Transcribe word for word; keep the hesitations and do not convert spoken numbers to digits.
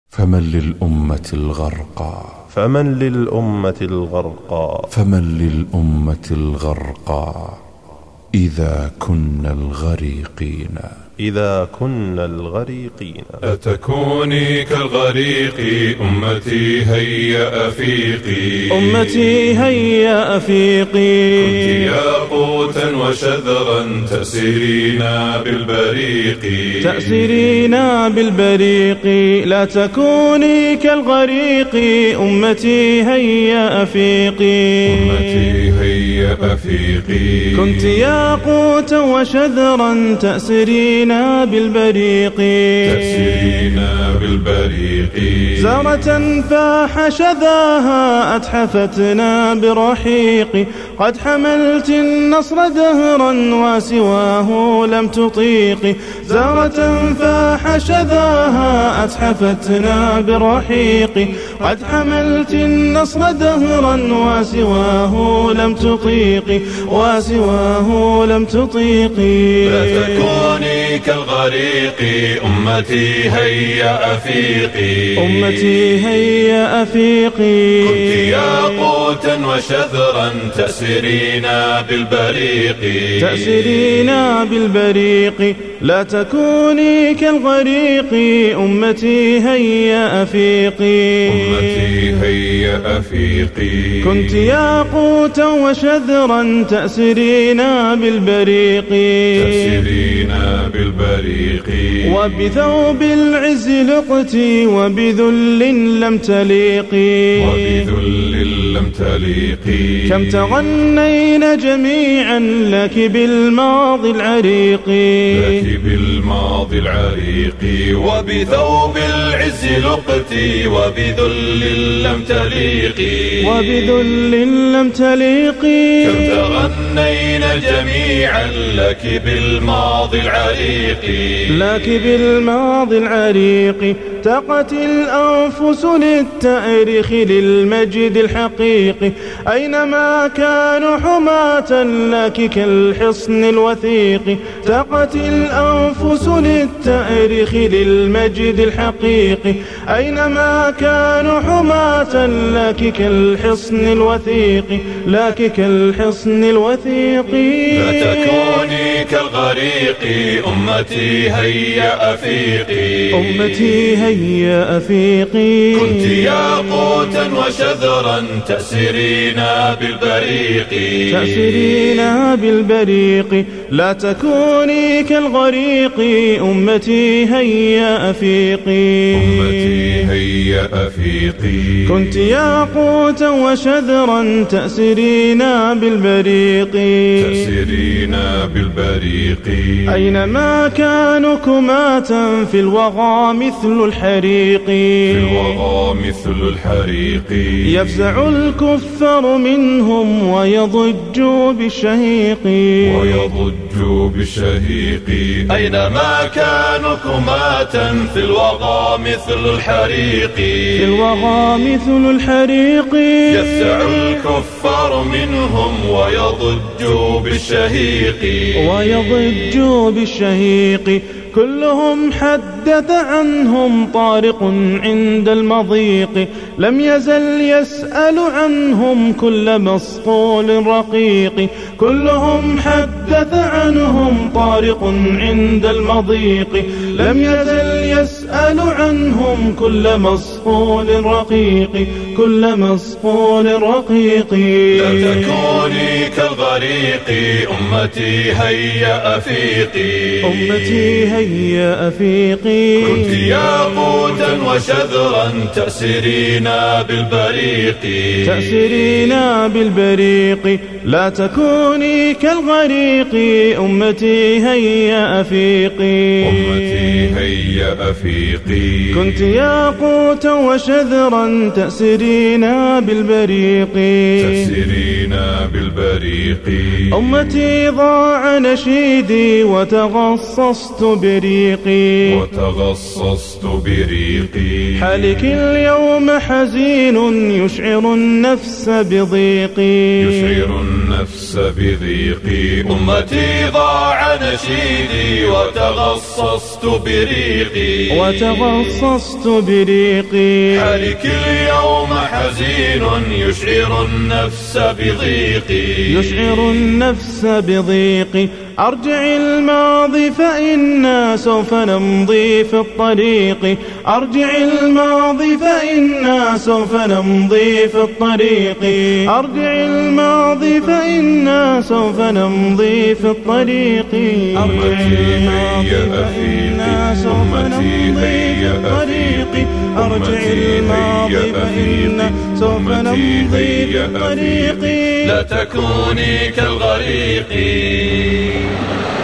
فمن للأمة الغرقى فمن للأمة الغرقى فمن للأمة الغرقى إذا كنا الغريقين إذا كنا الغريقين. أتكوني كالغريق أمتي هيا أفيقي أمتي هيا أفيقي كنت ياقوتا وشذرا تأسرينا بالبريق تأسرينا بالبريق لا تكوني كالغريق أمتي هيا أفيقي أمتي هيا أفيقي كنت ياقوتا وشذرا تأسرينا بالبريق تأسرينا بالبريق زهرة فاح شذاها أتحفتنا برحيق قد حملت النصر دهرا وسواه لم تطيق زهرة فاح شذاها أتحفتنا برحيق قد حملت النصر دهرا وسواه لم تطيق وسواه لم تطيق. لا تكوني كالغريق أمتي هيا أفيقي أمتي هيا أفيقي كنت ياقوتا وشذرا تأسرينا بالبريق تأسرينا بالبريق لا تكوني كالغريق أمتي هيا أفيقي أمتي هيا أفيقي كنت ياقوتا وشذرا تأسرينا بالبريق تأسرينا بالبريق وبثوب العز لقتي وبذل لم تليقي وبذل لم تليقي كم تغنينا جميعا لك بالماضي العريق لك بالماضي العريق وبثوب العز لقتي وبذل لم تليقي وبذل لم تليقي كم تغنينا جميعا لك بالماضي العريق لك بالماضي العريق تقت الأنفس للتأريخ للمجد الحقيقي أينما كانوا حماة لك كالحصن الوثيق تقت الأنفس للتأريخ للمجد الحقيقي أينما كانوا حماة لك كالحصن الوثيق لك كالحصن الوثيق. لا تكوني كالغريق أمتي هيا أفيقي أمتي هيا أفيقي كنت ياقوتا وشذرا تأسرينا بالبريق تأسرينا بالبريق لا تكوني كالغريق أمتي هيا أفيقي أمتي هيا أفيقي كنت ياقوتا وشذرا تأسرينا بالبريق تأسرينا بالبريق أينما كانوا كماة في الوغى مثل الحريق في الوغى مثل الحريق يفزع الكفار منهم ويضجوا بالشهيق ويضجوا بالشهيق أينما كانوا كماة في الوغى مثل الحريق في الوغى مثل الحريق يفزع الكفار منهم ويضجوا بالشهيق ويضجوا بالشهيق كلهم حدث عنهم طارق عند المضيق لم يزل يسأل عنهم كل مسطول رقيق كلهم حدث عنهم طارق عند المضيق لم يزل يسأل عنهم كل مسطول رقيق كل مسطول رقيق. لا تكوني كالغريق أمتي هيا أفيقي أمتي هيا أفيقي كنت ياقوتا وشذرا تأسرينا بالبريق تأسرينا بالبريق لا تكوني كالغريق أمتي هيا أفيقي أمتي هيا أفيقي كنت ياقوتا وشذرا تأسرينا بالبريق تأسرينا بالبريق أمتي ضاع نشيدي وتغصصت بريقي وتغصصت بريقي حالك اليوم حزين يشعر النفس بضيقي يشعر النفس بضيقي أمتي ضاع نشيدي وتغصصت بريقي وتغصصت تغصصت بريقي. حالك اليوم حزين يشعر النفس بضيقي، يشعر النفس بضيقي. أرجع الماضي فإنا سوف نمضي في الطريق. أرجع الماضي فإنا سوف نمضي في الطريق. أرجع الماضي فإنا سوف نمضي في الطريق. أرجع الماضي فإنا سوف نمضي في الطريق. أرجع الماضي فإنا سوف نمضي في الطريق. لا تكوني كالغريق.